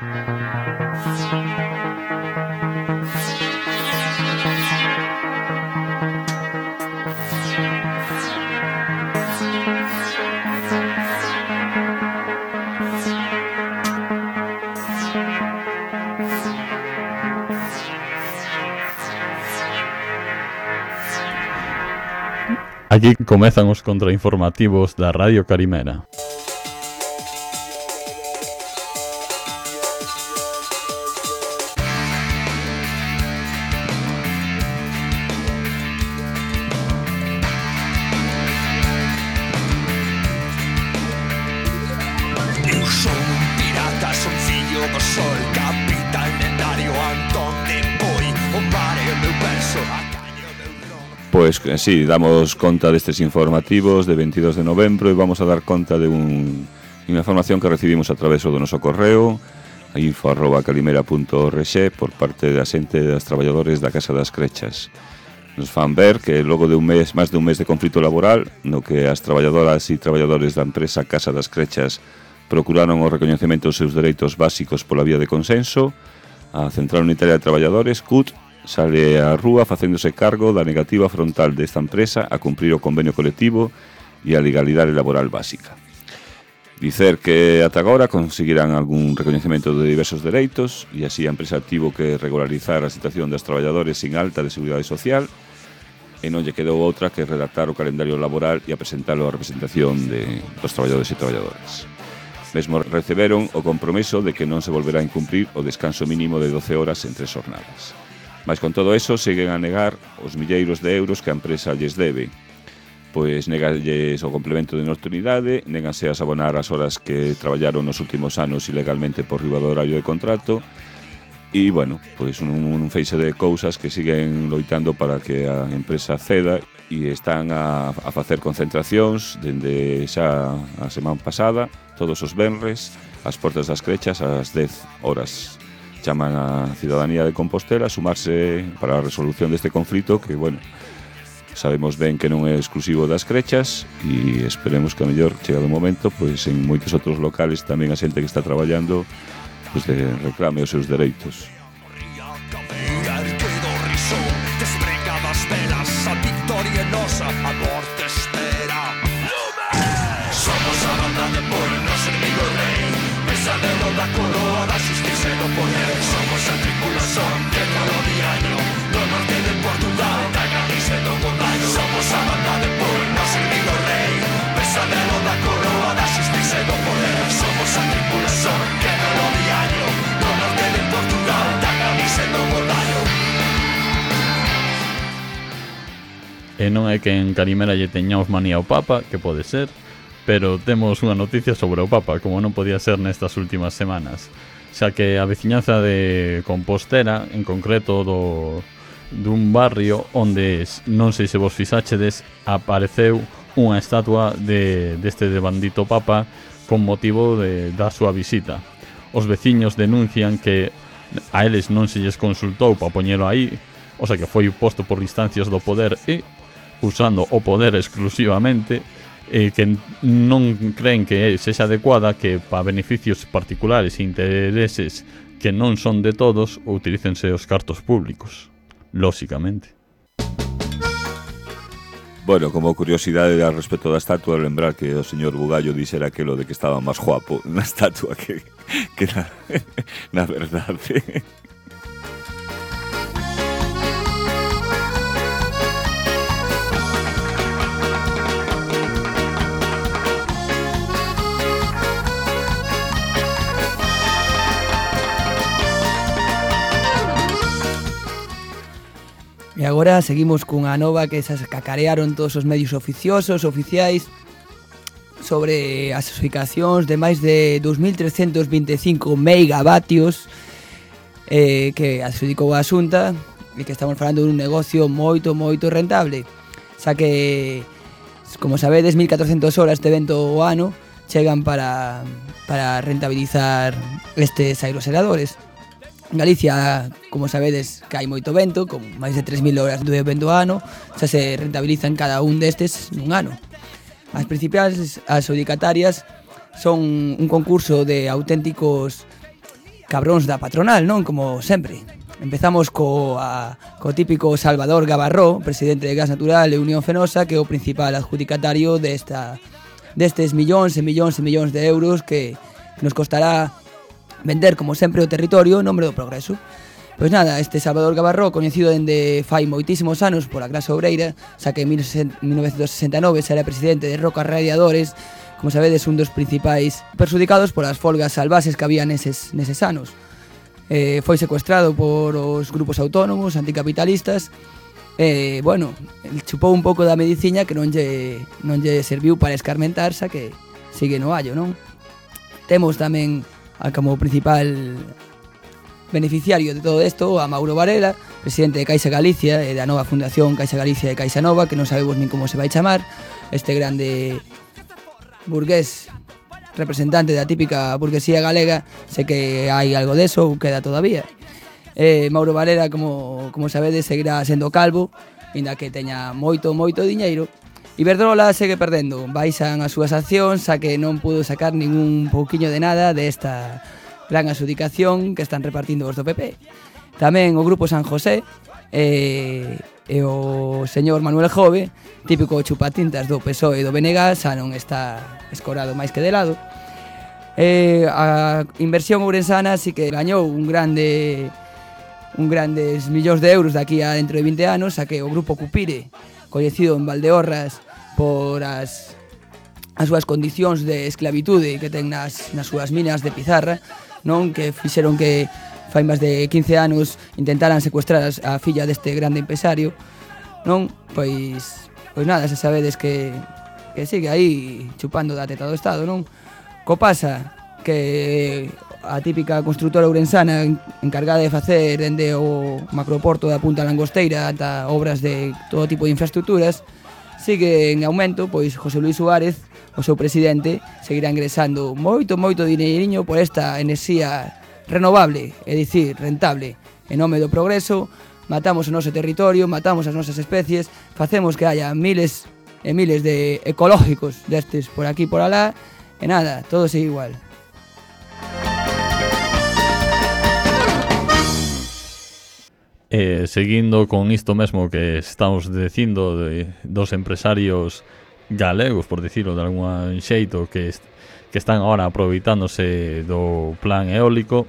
Aquí comezan os contrainformativos da Radio Carimera. Eu son un pirata, son fillo do sol, capitán lendario Antón de Boi. O mar é o meu verso, a caña o meu dron. Pois sí, damos conta destes informativos de 22 de novembro e vamos a dar conta de unha información que recibimos a través do noso correo info@calimera.org por parte da xente das traballadores da Casa das Crechas. Nos fan ver que logo de máis de un mes de conflito laboral, no que as traballadoras e traballadores da empresa Casa das Crechas procuraron o recoñecemento dos seus dereitos básicos pola vía de consenso, a Central Unitaria de Traballadores, CUT, sale á rúa facéndose cargo da negativa frontal desta empresa a cumprir o convenio colectivo e a legalidade laboral básica. Dicer que ata agora conseguirán algún recoñecemento de diversos dereitos e así a empresa tivo que regularizar a situación das traballadores sin alta de seguridade social e non lle quedou outra que redactar o calendario laboral e a presentalo á representación dos traballadores e traballadoras. Mesmo receberon o compromiso de que non se volverá a incumprir o descanso mínimo de 12 horas en 3 jornadas. Mas con todo eso seguen a negar os milleiros de euros que a empresa lles debe, pois negalles o complemento de nocturnidade, néganse a abonar as horas que traballaron nos últimos anos ilegalmente por riba do horario de contrato e, bueno, pois un feixe de cousas que siguen loitando para que a empresa ceda e están a facer concentracións dende xa a semana pasada, todos os venres, ás portas das Crechas ás 10 horas. Chaman a cidadanía de Compostela a sumarse para a resolución deste conflito que, bueno, sabemos ben que non é exclusivo das Crechas e esperemos que a mellor chegado o momento, pois en moitos outros locales tamén a xente que está traballando pois reclame os seus dereitos. Somos a banda de Boi, noso inimigo rei, pesadelo da coroa, da justicia e do poder. Somos a tripulación que calo diario no norte de Portugal, da Galicia e do Gondaño. Somos a banda de Boi, noso inimigo rei, pesadelo da coroa, da justicia e do poder. Somos a tripulación que calo diario no norte de Portugal, da Galicia e do Gondaño. E non é que en Carimera lle teñamos manía ao Papa, que pode ser, pero temos unha noticia sobre o Papa, como non podía ser nestas últimas semanas, xa que a veciñanza de Compostela, en concreto dun barrio onde, non sei se vos fixachedes, apareceu unha estatua deste bandito Papa con motivo da súa visita. Os veciños denuncian que a eles non se lles consultou para poñelo aí, o sea que foi posto por instancias do poder e usando o poder exclusivamente, que non creen que sexa adecuada que para beneficios particulares e intereses que non son de todos utilícense os cartos públicos, lóxicamente. Bueno, como curiosidade a respecto da estatua, lembrar que o señor Bugallo dixera aquilo de que estaba máis guapo na estatua que na verdade. E agora seguimos cunha nova que se cacarearon todos os medios oficiosos, oficiais, sobre as explicacións de máis de 2.325 megavatios que adxudicou a Xunta e que estamos falando dun negocio moito rentable. Xa que, como sabedes, 1.400 horas de vento ao ano chegan para rentabilizar estes aeroseradores. En Galicia, como sabedes, que hai moito vento, con máis de 3.000 horas de vento ao ano, xa se rentabilizan cada un destes nun ano. As principais adxudicatarias son un concurso de auténticos cabróns da patronal, non? Como sempre. Empezamos co típico Salvador Gabarró, presidente de Gas Natural e Unión Fenosa, que é o principal adjudicatario destes millóns e millóns e millóns de euros que nos costará vender, como sempre, o territorio en nome do progreso. Pois nada, este Salvador Gabarró, coñecido dende fai moitísimos anos pola clase obreira, xa que en 1969 será presidente de Roca Radiadores, como sabedes, un dos principais perxudicados polas folgas salvaxes que había neses anos. Foi secuestrado por os grupos autónomos anticapitalistas e, bueno, chupou un pouco da mediciña que non lle serviu para escarmentar, xa que sigue no hallo, non? Temos tamén como principal beneficiario de todo isto a Mauro Varela, presidente de Caixa Galicia e da nova fundación Caixa Galicia e Caixa Nova, que non sabemos nin como se vai chamar, este grande burgués representante da típica burguesía galega. Sé que hai algo deso, ou queda todavía. Mauro Varela, como sabedes, seguirá sendo calvo, ainda que teña moito diñeiro. Iberdrola segue perdendo, baixan as súas accións, xa que non pudo sacar ningún pouquiño de nada desta gran adxudicación que están repartindo os do PP. Tamén o Grupo San José e o señor Manuel Jove, típico chupatintas do PSOE e do BNG, xa non está escorado máis que de lado. A inversión ourensana sí que gañou un grandes millóns de euros daqui a dentro de 20 anos, xa que o Grupo Cupire, coñecido en Valdeorras por as súas condicións de esclavitude que ten nas súas minas de pizarra, non, que fixeron que fai máis de 15 anos intentaran secuestrar a filla deste grande empresario, non? Pois nada, xa sabedes que sigue aí chupando da teta do Estado, non? Co pasa que a típica construtora ourensana encargada de facer dende o macroporto da Punta Langosteira ata obras de todo tipo de infraestructuras sigue en aumento, pois José Luis Suárez, o seu presidente, seguirá ingresando moito dinheiriño por esta enerxía renovable, é dicir, rentable. En nome do progreso, matamos o noso territorio, matamos as nosas especies, facemos que haya miles e miles de ecológicos destes por aquí por alá, e nada, todo sigue igual. Seguindo con isto mesmo que estamos dicindo dos empresarios galegos, por dicirlo de algún xeito, que están agora aproveitándose do plan eólico,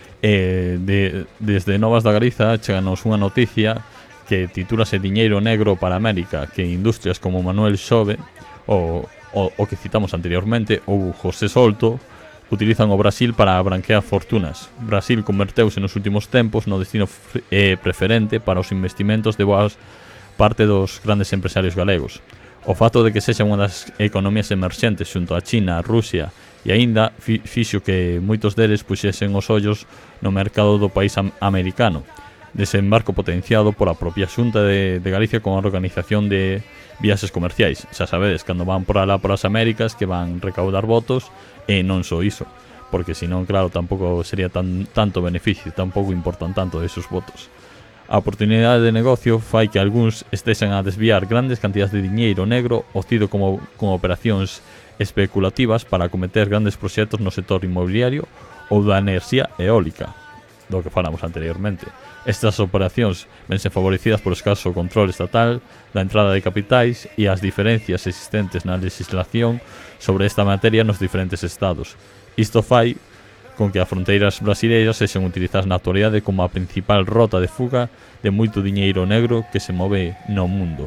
desde Novas da Galiza cheganos unha noticia que titúlase Diñeiro Negro para América, que industrias como Manuel Xove o que citamos anteriormente, ou José Solto, utilizan o Brasil para branquear fortunas. Brasil converteuse nos últimos tempos no destino preferente para os investimentos de boa parte dos grandes empresarios galegos. O fato de que sexa unha das economías emerxentes xunto a China, a Rusia e aínda fixo que moitos deles puxesen os ollos no mercado do país americano. Desembarco potenciado pola propia Xunta de Galicia con a organización de viaxes comerciais. Xa sabedes, cando van por alá por as Américas, que van recaudar votos, e non só iso, porque senón, claro, tampouco sería tanto beneficio, tampouco importan tanto esos votos. A oportunidade de negocio fai que algúns estexan a desviar grandes cantidades de diñeiro negro obtido con operacións especulativas para acometer grandes proxectos no sector inmobiliario ou da enerxía eólica, do que falamos anteriormente. Estas operacións vense favorecidas por escaso control estatal da entrada de capitais e as diferencias existentes na legislación sobre esta materia nos diferentes estados. Isto fai con que as fronteiras brasileiras sexan utilizadas na actualidade como a principal rota de fuga de moito diñeiro negro que se move no mundo.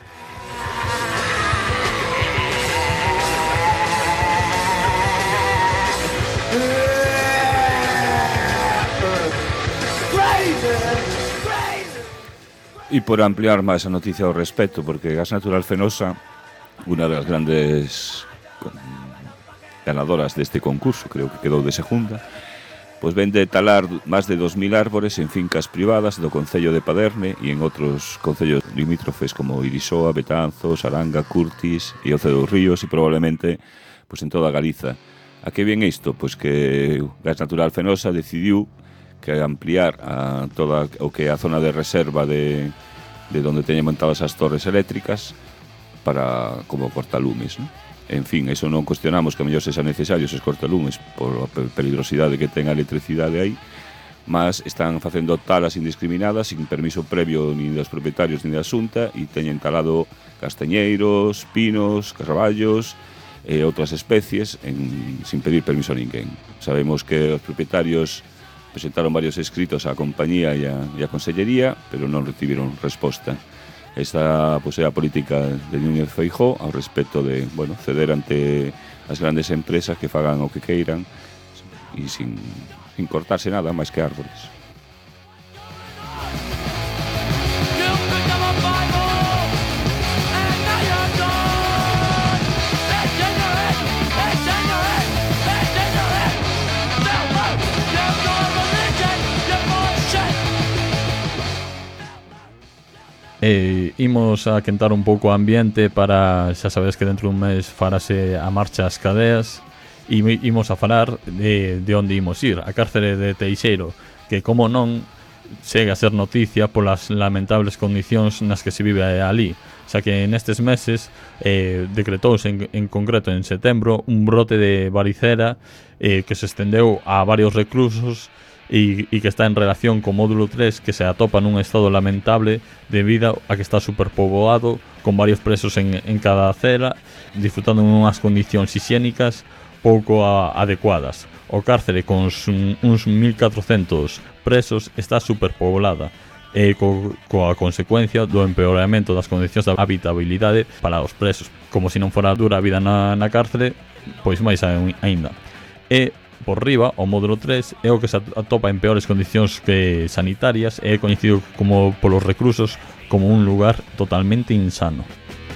E por ampliar máis a noticia ao respecto, porque Gas Natural Fenosa, unha das grandes ganadoras deste concurso, creo que quedou de segunda, pois vende talar máis de 2.000 árbores en fincas privadas do Concello de Paderne e en outros concellos limítrofes como Irisoa, Betanzos, Aranga, Curtis e Oce dos Ríos e probablemente pois en toda Galiza. A que viene isto? Pois que Gas Natural Fenosa decidiu que ampliar a toda o que é a zona de reserva de onde teñen montadas as torres eléctricas para como cortalumes, ¿no? En fin, eso non cuestionamos que a mellor sexa necesario esos cortalumes por a peligrosidade que ten a electricidade aí, mas están facendo talas indiscriminadas sin permiso previo ni dos propietarios ni da Xunta e teñen talado castañeiros, pinos, carballos e outras especies sin pedir permiso a ninguén. Sabemos que os propietarios presentaron varios escritos á compañía e á consellería, pero non recibiron resposta. Esta é a política de Núñez Feijóo ao respecto de ceder ante as grandes empresas que fagan o que queiran e sin cortarse nada máis que árbores. Imos a quentar un pouco o ambiente para, xa sabes que dentro dun mes farase a marcha ás cadeas e imos a falar de onde imos ir, a cárcere de Teixeiro, que como non chega a ser noticia polas lamentables condicións nas que se vive ali, xa que nestes meses decretouse en concreto en setembro un brote de varicela que se estendeu a varios reclusos e que está en relación co módulo 3, que se atopa nun estado lamentable debido a que está superpoboado con varios presos en cada cela, disfrutando unhas condicións hixiénicas pouco adecuadas. O cárcere con uns 1.400 presos está superpoblada e coa consecuencia do empeoramento das condicións de habitabilidade para os presos. Como se non fora dura a vida na cárcere, pois máis aínda. E por riba, o módulo 3 é o que se atopa en peores condicións que sanitarias e é coñecido como polos reclusos como un lugar totalmente insano.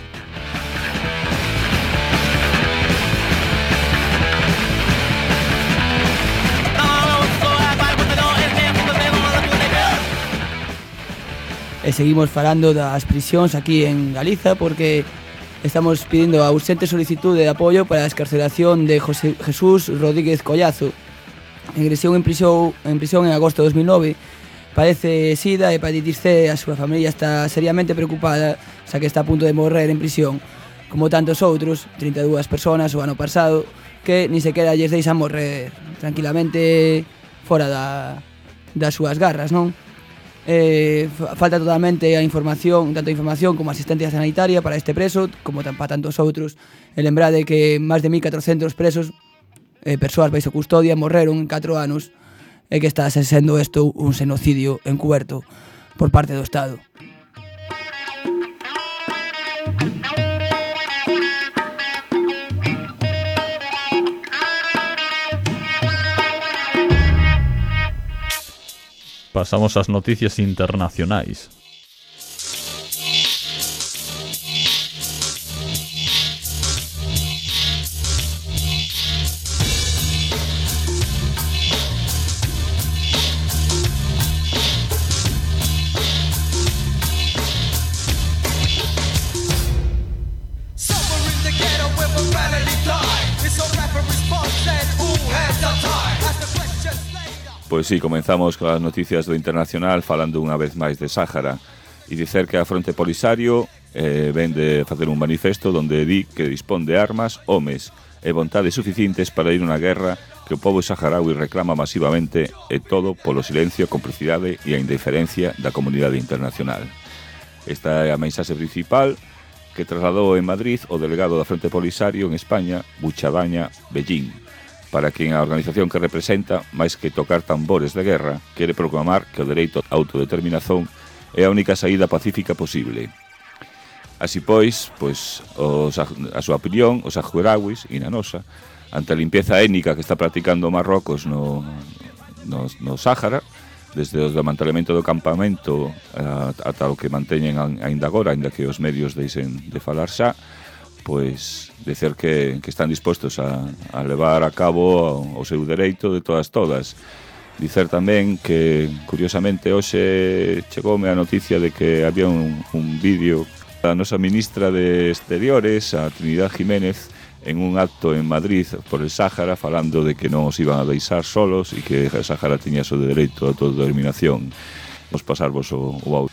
E seguimos falando das prisións aquí en Galiza porque estamos pidindo a urxente solicitude de apoio para a excarcelación de José Jesús Rodríguez Collazo. Ingresión en prisión en agosto de 2009. Padece sida e hepatitis C. A súa familia está seriamente preocupada, xa que está a punto de morrer en prisión, como tantos outros, 32 persoas o ano pasado, que ni sequera lles deixan morrer tranquilamente fora das súas garras, non? Falta totalmente a información, tanto a información como a asistencia sanitaria para este preso, como para tantos outros. E lembrade que máis de 1.400 presos, persoas baixo custodia, morreron en 4 anos, e que está sendo isto un xenocidio encuberto por parte do Estado. Pasamos ás noticias internacionais. Pois sí, comenzamos coas noticias do internacional falando unha vez máis de Sáhara e dicer que a Fronte Polisario ven de facer un manifesto donde di que dispón de armas, homes e vontades suficientes para ir unha guerra que o pobo saharaui reclama masivamente e todo polo silencio, a complicidade e a indiferencia da comunidade internacional. Esta é a mensaxe principal que trasladou en Madrid o delegado da Fronte Polisario en España, Buchadaña Bellín, para quen a organización que representa, máis que tocar tambores de guerra, quere proclamar que o dereito á autodeterminación é a única saída pacífica posible. Así pois, a súa opinión, os saharauis e na nosa, ante a limpieza étnica que está practicando Marrocos no Sáhara, desde o desmantelamento do campamento ata o que manteñen aínda agora, aínda que os medios deixen de falar xa, pois dicer que están dispostos a levar a cabo o seu dereito de todas. Dicer tamén que, curiosamente, hoxe chegoume a noticia de que había un vídeo da nosa ministra de Exteriores, a Trinidad Jiménez, en un acto en Madrid por el Sáhara, falando de que non os iban a deixar solos e que o Sáhara tiña o dereito a autodeterminación. Vamos pasarvos o audio.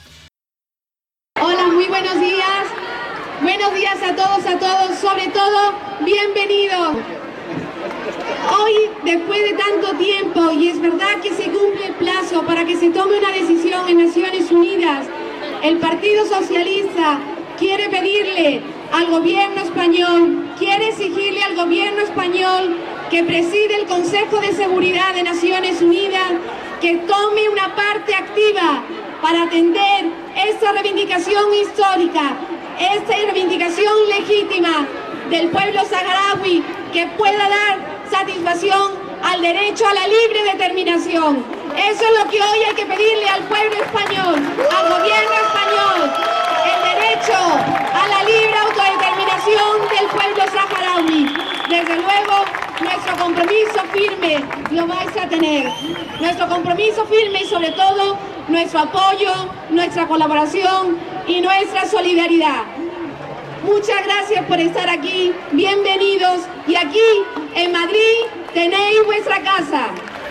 Buenos días a todos, sobre todo, bienvenidos. Hoy, después de tanto tiempo, y es verdad que se cumple el plazo para que se tome una decisión en Naciones Unidas. El Partido Socialista quiere pedirle al gobierno español, quiere exigirle al gobierno español que preside el Consejo de Seguridad de Naciones Unidas, que tome una parte activa para atender esta reivindicación histórica, esta reivindicación legítima del pueblo saharaui, que pueda dar satisfacción al derecho a la libre determinación. Eso es lo que hoy hay que pedirle al pueblo español, al gobierno español, el derecho a la libre autodeterminación del pueblo saharaui. Desde luego, nuestro compromiso firme lo vais a tener. Nuestro compromiso firme y sobre todo nuestro apoyo, nuestra colaboración y nuestra solidaridad. Muchas gracias por estar aquí, bienvenidos, y aquí en Madrid tenéis vuestra casa.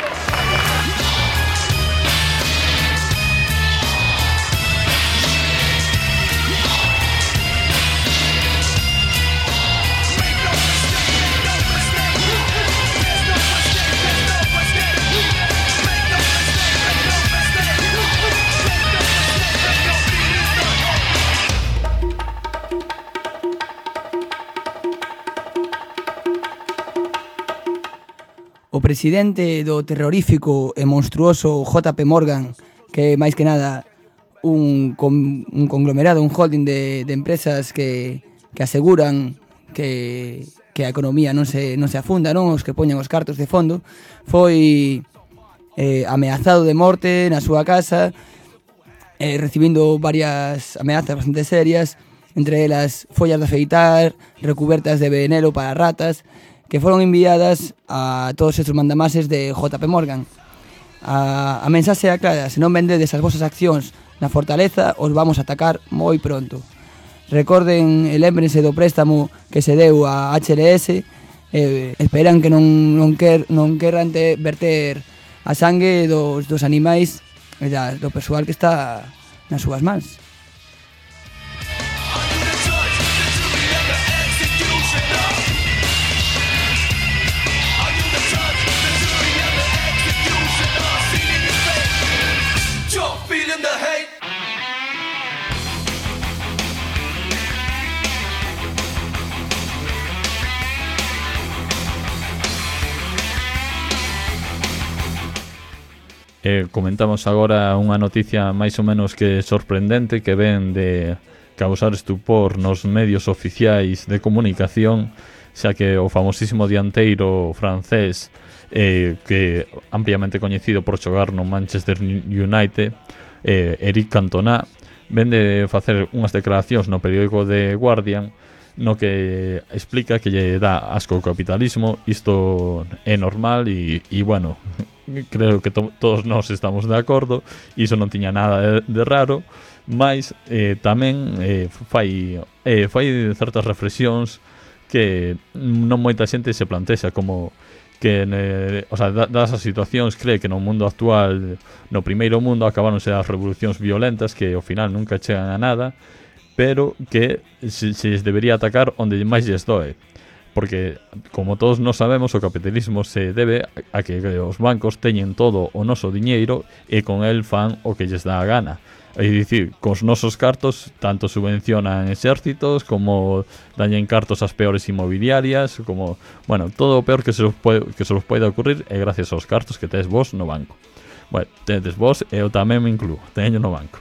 O presidente do terrorífico e monstruoso JP Morgan, que máis que nada un conglomerado, un holding de empresas que aseguran que a economía non se afunda, non, os que poñen os cartos de fondo, foi ameazado de morte na súa casa, recibindo varias ameazas bastante serias, entre elas follas de afeitar, recubertas de veneno para ratas, que foron enviadas a todos estes mandamases de JP Morgan. A mensaxe é clara: se non vendedes as vosas accións na fortaleza, os vamos a atacar moi pronto. Recorden e lémbrense do préstamo que se deu a HLS, esperan que non querran verter a sangue dos animais e do persoal que está nas súas mans. Comentamos agora unha noticia máis ou menos que sorprendente que ven de causar estupor nos medios oficiais de comunicación, xa que o famosísimo dianteiro francés que ampliamente coñecido por xogar no Manchester United, Eric Cantona, ven de facer unhas declaracións no periódico The Guardian no que explica que lle dá asco o capitalismo, isto é normal e bueno, creo que todos nós estamos de acordo, iso non tiña nada de raro, mas tamén fai certas reflexións que non moita xente se plantexa, como que dadas as situacións cree que no mundo actual, no primeiro mundo, acabáronse as revolucións violentas que ao final nunca chegan a nada, pero que se debería atacar onde máis lles doe, porque, como todos nós sabemos, o capitalismo se debe a que os bancos teñen todo o noso diñeiro e con el fan o que lles dá a gana. É dicir, cos nosos cartos tanto subvencionan exércitos como dañen cartos ás peores inmobiliarias, como, bueno, todo o peor que se os pode ocurrir é gracias aos cartos que tes vos no banco. Bueno, tedes vos e eu tamén me incluo, teño no banco.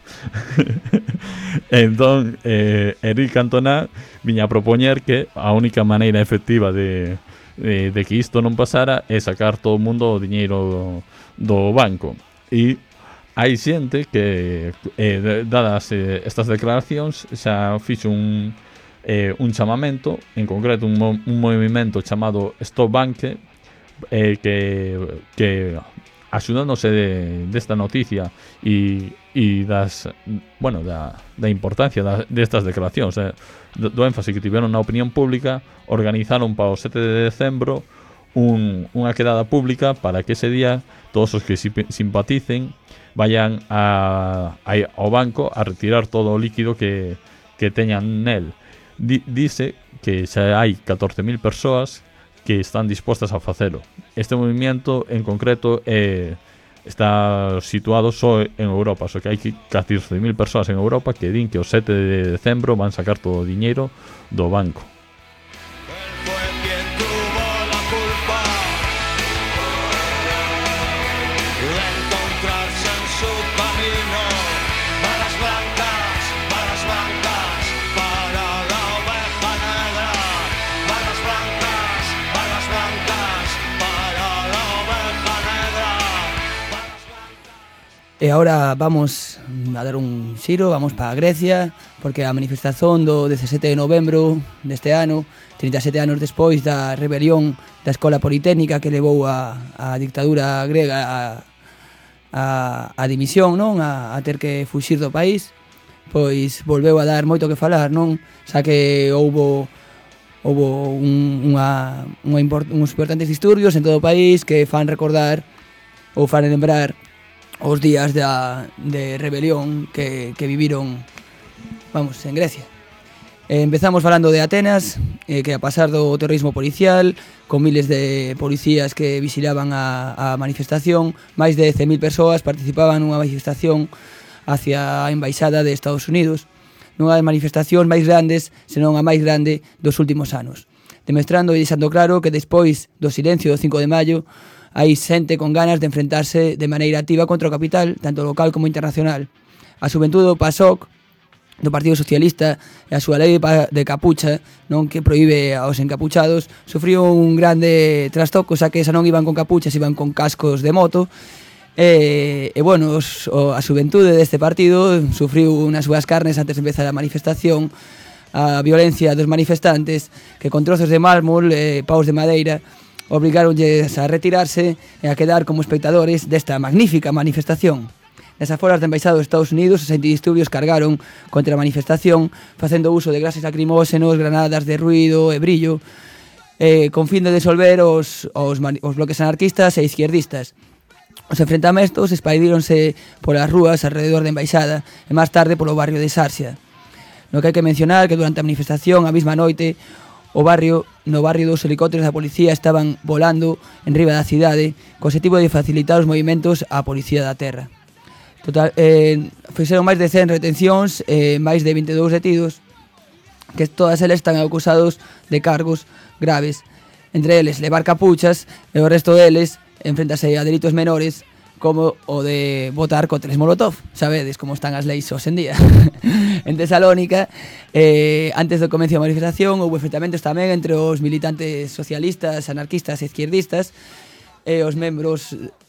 Entón, Eric Cantona viña a propoñer que a única maneira efectiva de que isto non pasara é sacar todo o mundo o diñeiro do banco. E hai xente que, dadas estas declaracións, xa fixo un chamamento, en concreto un movimento chamado Stop Banque, que axudándose desta noticia e das, bueno, da importancia destas declaracións, do énfase que tiveron na opinión pública, organizaron para o 7 de decembro unha quedada pública para que ese día todos os que simpaticen vayan ao banco a retirar todo o líquido que teñan nel. Dice que xa hai 14.000 persoas que están dispostas a facelo. Este movimento en concreto é está situado só en Europa, só que hai 14.000 persoas en Europa que din que o 7 de decembro van sacar todo o diñeiro do banco. Fue quien tuvo la culpa de encontrarse en su camino. Balas blancas, para la oveja negra. Balas blancas, para la oveja negra. E agora vamos a dar un xiro, vamos para Grecia, porque a manifestación do 17 de novembro deste ano, 37 anos despois da rebelión da Escola Politécnica que levou a dictadura grega a dimisión, non? A ter que fuxir do país, pois volveu a dar moito que falar, non? Xa que houbo uns importantes disturbios en todo o país que fan recordar ou fan lembrar os días de rebelión que viviron, vamos, en Grecia. Empezamos falando de Atenas, que a pasar do terrorismo policial, con miles de policías que vixilaban a manifestación, máis de 100.000 persoas participaban nunha manifestación hacia a embaixada de Estados Unidos, nunha das manifestacións máis grandes, senón a máis grande dos últimos anos, demostrando e deixando claro que despois do silencio do 5 de maio, hai xente con ganas de enfrentarse de maneira activa contra o capital, tanto local como internacional. A xuventude do PASOK, do Partido Socialista, e a súa lei de capucha, non, que proíbe aos encapuchados, sufriu un grande trastoco, xa que xa non iban con capuchas, iban con cascos de moto, e bueno, a xuventude deste partido sufriu nas súas carnes antes de empezar a manifestación a violencia dos manifestantes que con trozos de mármol e paus de madeira obrigáronlles a retirarse e a quedar como espectadores desta magnífica manifestación. Nas aforas da embaixada dos Estados Unidos, os antidisturbios cargaron contra a manifestación facendo uso de gases lacrimóxenos, granadas de ruido e brillo, con fin de disolver os bloques anarquistas e izquierdistas. Os enfrentamentos espairíronse polas rúas alrededor da embaixada e máis tarde polo barrio de Sarsia. No que hai que mencionar que durante a manifestación, a mesma noite, no barrio dos helicópteros da policía estaban volando en riba da cidade co objetivo de facilitar os movimentos á policía da terra. Total, fixeron máis de 100 retencións e máis de 22 detidos, que todas eles están acusados de cargos graves, entre eles levar capuchas e o resto deles enfrentarse a delitos menores como o de botar cócteles Molotov, sabedes como están as leis hoxe en día. En Tesalónica, antes do comezo da manifestación, houve enfrentamentos tamén entre os militantes socialistas, anarquistas e izquierdistas, e os membros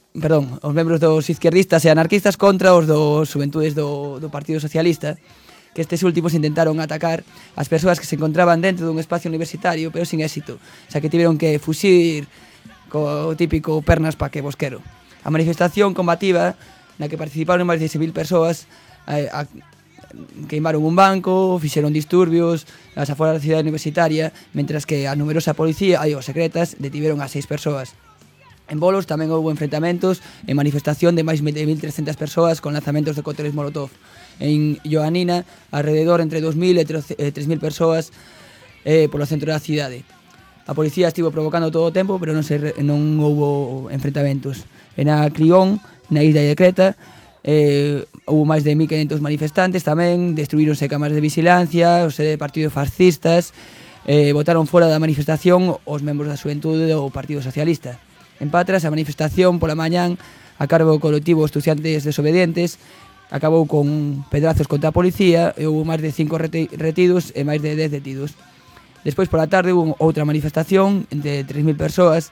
dos izquierdistas e anarquistas contra os dos xuventudes do Partido Socialista, que estes últimos intentaron atacar as persoas que se encontraban dentro dun espacio universitario, pero sin éxito, xa que tiveron que fuxir co típico pernas pa que vos quero. A manifestación combativa, na que participaron máis de 6.000 persoas, queimaron un banco, fixeron disturbios nas aforas da cidade universitaria, mentras que a numerosa policía e os secretas detiveron a 6 persoas. En Bolos tamén houve enfrentamentos e manifestación de máis de 1.300 persoas con lanzamentos de cócteles Molotov. En Ioannina, alrededor entre 2.000 e 3.000 persoas polo centro da cidade. A policía estivo provocando todo o tempo, pero non houve enfrentamentos. En Aclión, na isla de Creta, houve máis de 1.500 manifestantes tamén, destruíronse cámaras de vigilancia, os partidos fascistas, botaron fora da manifestación os membros da xuventude do Partido Socialista. En Patras, a manifestación pola mañán a cargo do colectivo Estudiantes Desobedientes acabou con pedrazos contra a policía e houve máis de 5 retidos e máis de 10 detidos. Despois pola tarde houve outra manifestación entre 3.000 persoas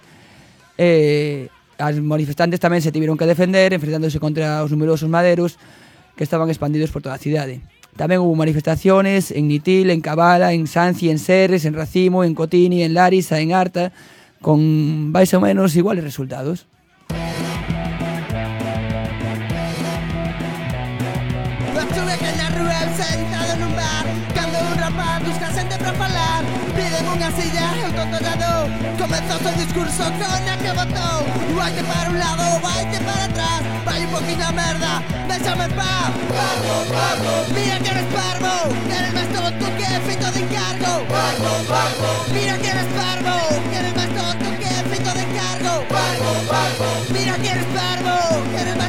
e as manifestantes tamén se tiveron que defender enfrentándose contra os numerosos maderos que estaban expandidos por toda a cidade. Tamén houve manifestaciones en Nitil, en Kavala, en Sanci, en Serres, en Racimo, en Cotini, en Larisa, en Arta, con máis ou menos iguales resultados. Estuve que na rúa sentado nun bar cando un rapaz busca xente pra falar. Piden unha silla, eu tontolado comezou o discurso con a que botou. Vaite para un lado, vaite para atrás, vai un poquinho a merda, déxame en paz. Parvo, parvo, mira que eres parvo, que eres máis tonto que feito de encargo. Parvo, parvo, mira que eres parvo, que eres máis tonto que feito de encargo. Parvo, parvo, mira que eres parvo, que eres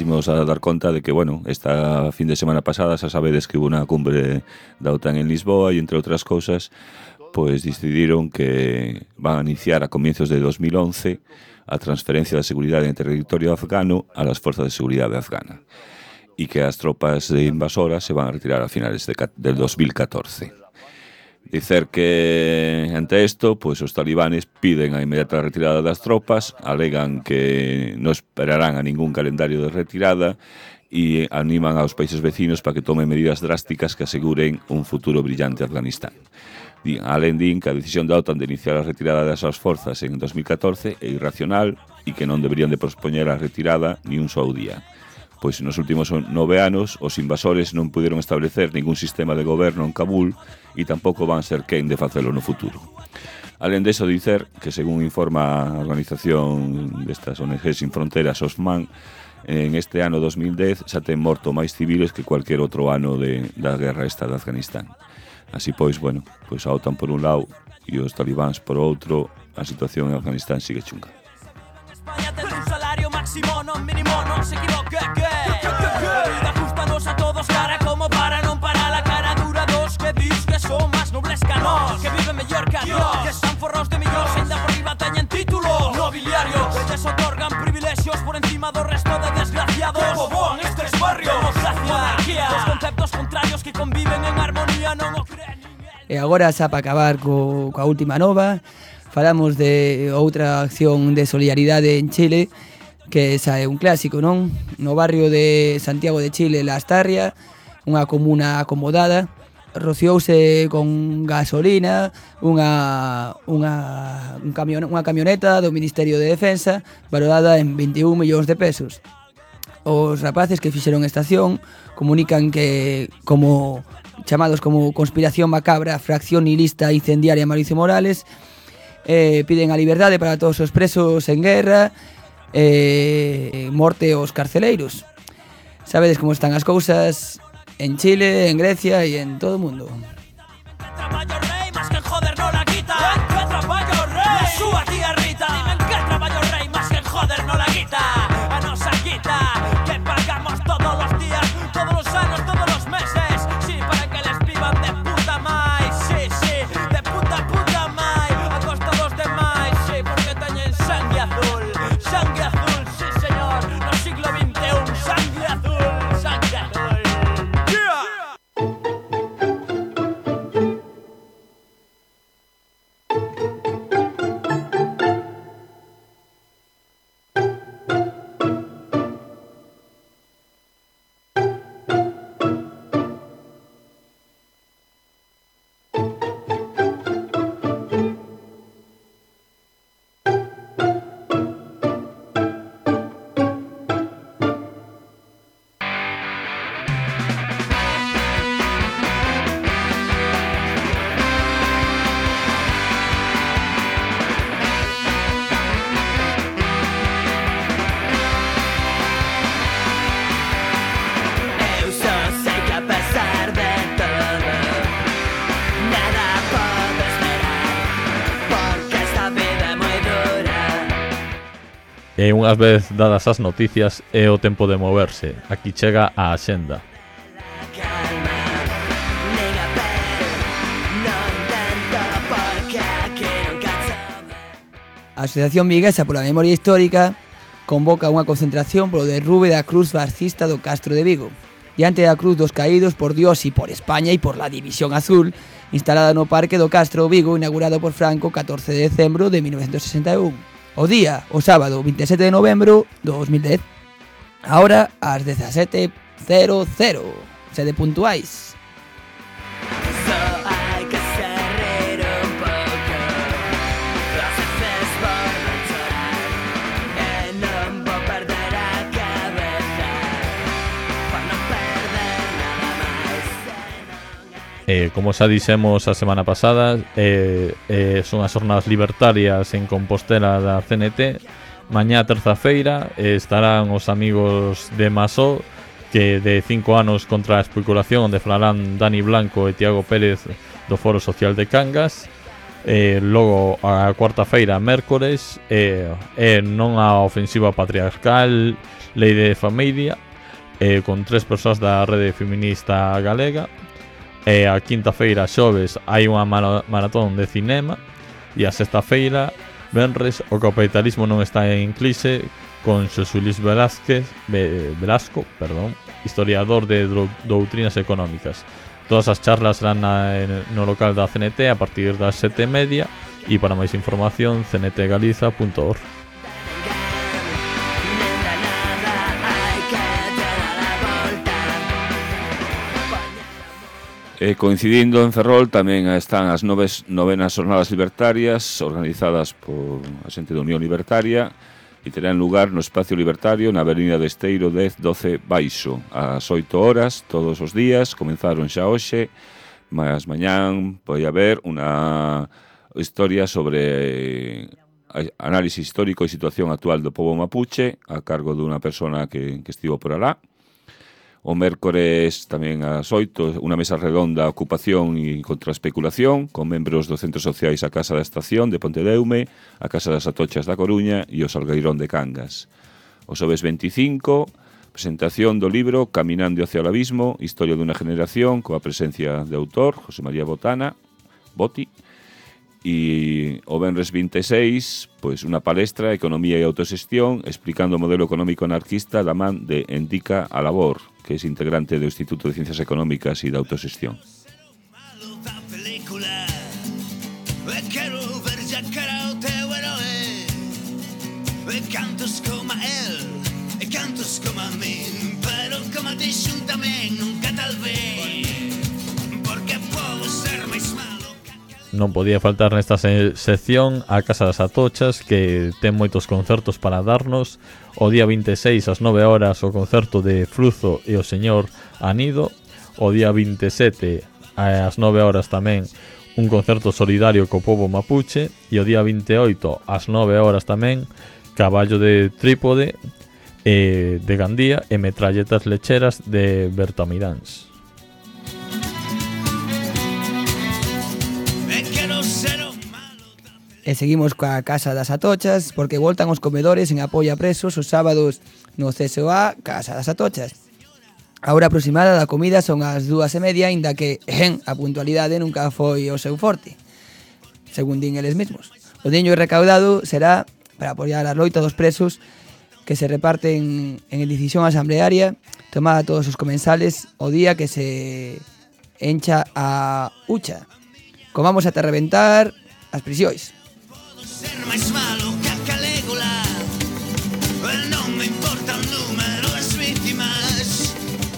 quiximos a dar conta de que, bueno, esta fin de semana pasada xa sabedes que hubo unha cumbre da OTAN en Lisboa e, entre outras cousas, pois decidiron que van a iniciar a comienzos de 2011 a transferencia da seguridade en territorio afgano a las forzas de seguridade afgana e que as tropas invasoras se van a retirar a finales del 2014. Dicer que ante isto, pois os talibanes piden a inmediata retirada das tropas, alegan que non esperarán a ningún calendario de retirada e animan aos países vecinos para que tomen medidas drásticas que aseguren un futuro brillante a Afganistán. Alén din que a decisión da OTAN de iniciar a retirada desas forzas en 2014 é irracional e que non deberían de pospoñer a retirada ni un só día, pois nos últimos 9 anos os invasores non puderon establecer ningún sistema de goberno en Kabul e tampouco van ser quen de facelo no futuro. Alén deso, dicer que, según informa a organización destas ONG Sin Fronteras, OSMAN, en este ano 2010 xa ten morto máis civiles que cualquier outro ano da guerra esta de Afganistán. Así pois, bueno, pois a OTAN por un lado e os talibáns por outro, a situación en Afganistán sigue chunga. España ten un salario máximo, non mínimo, non se equivoque, que vida ajustanos a todos cara como para non parar la cara dura dos que dis que son máis nobles que nós, que viven mellor que Dios, que están forrados de millóns, ainda por riba teñen títulos nobiliarios, que les otorgan privilexios por encima do resto de desgraciados, que poboan estes barrios, monarquía, dos conceptos contrarios que conviven en armonía, non o creen. E agora, xa para acabar coa última nova, falamos de outra acción de solidaridade en Chile, que xa é un clásico, non? No barrio de Santiago de Chile, La Astarria, unha comuna acomodada, rociouse con gasolina unha camioneta do Ministerio de Defensa valorada en 21 millóns de pesos. Os rapaces que fixeron esta acción comunican que, como chamados como conspiración macabra, fracción nihilista incendiaria Mauricio Morales, piden a liberdade para todos os presos en guerra, morte aos carceleiros. Sabedes como están as cousas en Chile, en Grecia e en todo o mundo. E unhas vez dadas as noticias é o tempo de moverse. Aquí chega a Axenda. A Asociación Viguesa pola Memoria Histórica convoca unha concentración polo derrube da cruz fascista do Castro de Vigo, diante da cruz dos caídos por Dios e por España e por la División Azul, instalada no Parque do Castro Vigo, inaugurado por Franco 14 de decembro de 1961. O día, o sábado 27 de novembro de 2010. Ahora ás 17:00. Sede puntuais. Como xa dixemos a semana pasada, son as jornadas libertarias en Compostela da CNT. Mañá, terza-feira, estarán os amigos de Masó, que de 5 anos contra a especulación, onde falarán Dani Blanco e Tiago Pérez do Foro Social de Cangas. Logo a cuarta feira, mércores, non a ofensiva patriarcal, lei de familia, con 3 persoas da rede feminista galega. A quinta feira, xoves, hai unha maratón de cinema. E a sexta feira, venres, o capitalismo non está en crise, con Xosé Luis Velasco, historiador de doutrinas económicas. Todas as charlas serán no local da CNT a partir das 7:30 e para máis información cntgaliza.org. Coincidindo en Ferrol tamén están as novenas jornadas libertarias organizadas por a xente da Unión Libertaria e terán lugar no Espacio Libertario na Avenida de Esteiro 10-12 Baixo ás 8 horas todos os días. Comenzaron xa hoxe, mas mañán pode haber unha historia sobre análisis histórico e situación actual do pobo mapuche a cargo dunha persona que estivo por alá. O mércores tamén ás 8, unha mesa redonda ocupación e contra a especulación con membros dos centros sociais a Casa da Estación de Pontedeume, a Casa das Atochas da Coruña e o Salgueirón de Cangas. O xoves 25, presentación do libro Caminando hacia o abismo, historia dunha generación, coa presencia de autor, José María Boti. E o venres 26, pois unha palestra, Economía e Autoxestión, explicando o modelo económico anarquista da man de Endica Alabor, que é integrante do Instituto de Ciencias Económicas e da Autoxestión. Cantos como él, cantos como a min, pero como ti xuntamén nunca tal vez, porque podo ser máis malo. Non podía faltar nesta sección a Casa das Atochas, que ten moitos concertos para darnos. O día 26 ás 9 horas o concerto de Fruzo e o señor Anido. O día 27 ás 9 horas tamén un concerto solidario co pobo mapuche. E o día 28 ás 9 horas tamén Caballo de Trípode de Gandía e Metralletas Lecheras de Bertamiráns. E seguimos coa Casa das Atochas, porque voltan os comedores en apoio a presos os sábados no CSOA Casa das Atochas. A hora aproximada da comida son as 2:30, inda que a puntualidade nunca foi o seu forte, según din eles mesmos. O diño recaudado será para apoiar a loita dos presos que se reparten en decisión asamblearia tomada a todos os comensales o día que se encha a hucha. Comamos ata reventar as prisións. Ser máis malo que a Calégula, non me importa o número das vítimas.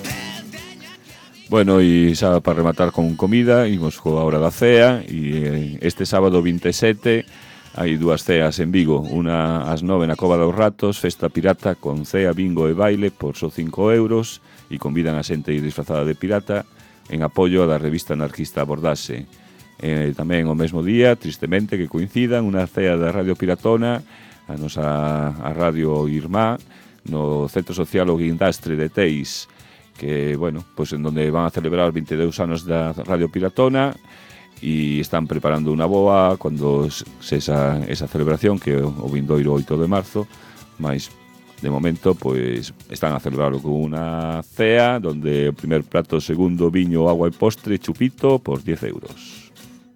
Bueno, e xa para rematar con comida, imos coa hora da cea, e este sábado 27 hai 2 ceas en Vigo, unha ás 9 na Cova dos Ratos, festa pirata con cea, bingo e baile por só 5 euros, e convidan a xente disfrazada de pirata en apoio da revista anarquista Abordaxe. Tamén o mesmo día, tristemente, que coincidan unha cea da Radio Piratona, a Radio Irmá, no Centro Social o Guindastre de Teis, que, bueno, pues en donde van a celebrar os 22 anos da Radio Piratona e están preparando unha boa cando esa celebración, que é o vindoiro 8 de marzo, mas de momento pues están a celebrarlo con unha cea donde o primer plato, segundo, viño, agua e postre, chupito por 10 euros.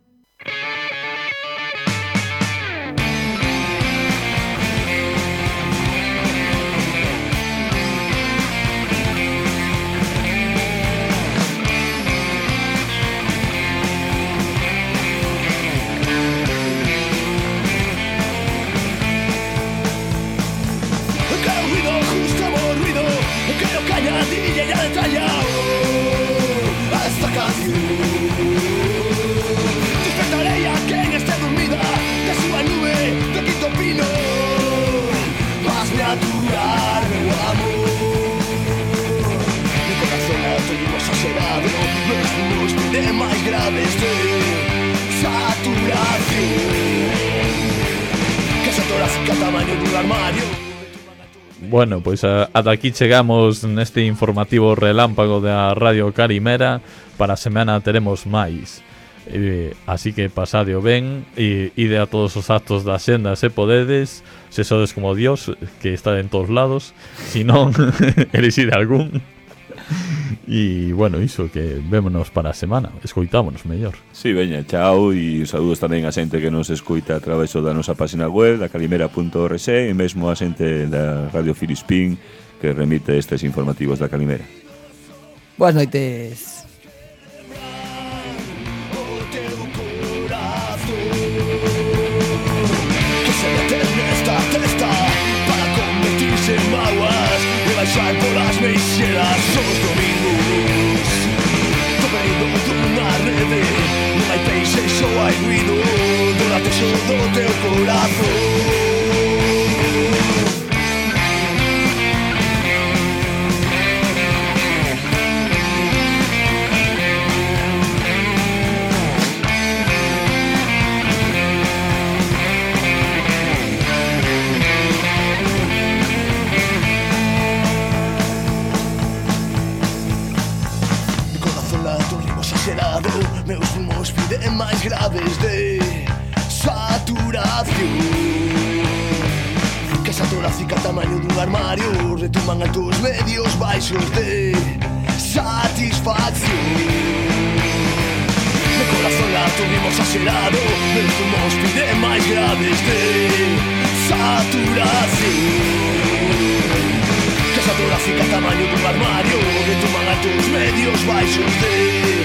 Bueno, pois ata aquí chegamos neste informativo relámpago da Radio Carimera. Para a semana teremos máis. Así que pasadeo ben e ide a todos os actos da xenda se podedes, se sodes como Dios que está en todos lados, si non elixide algún. E bueno, iso, que vémonos para a semana, escoitámonos mellor. Si, veña, chao, e saúdos tamén a xente que nos escoita a través da nosa página web, da calimera.org, e mesmo a xente da Radio Filispín que remite estes informativos da Calimera. Boas noites. Que se meten nesta testa para convertirse en maguas e baixar polas meixeras os domingos. Tomeido dunha rede, non hai peixe, só hai ruido do latexo do teu corazón. Meus pulmóns piden máis graves de saturación. Que esa torácica tamaño dun armario retuman altos medios baixos de satisfacción. De corazón lato ritmo exagerado, meus pulmóns piden máis graves de saturación. Que esa torácica tamaño dun armario retuman altos medios baixos de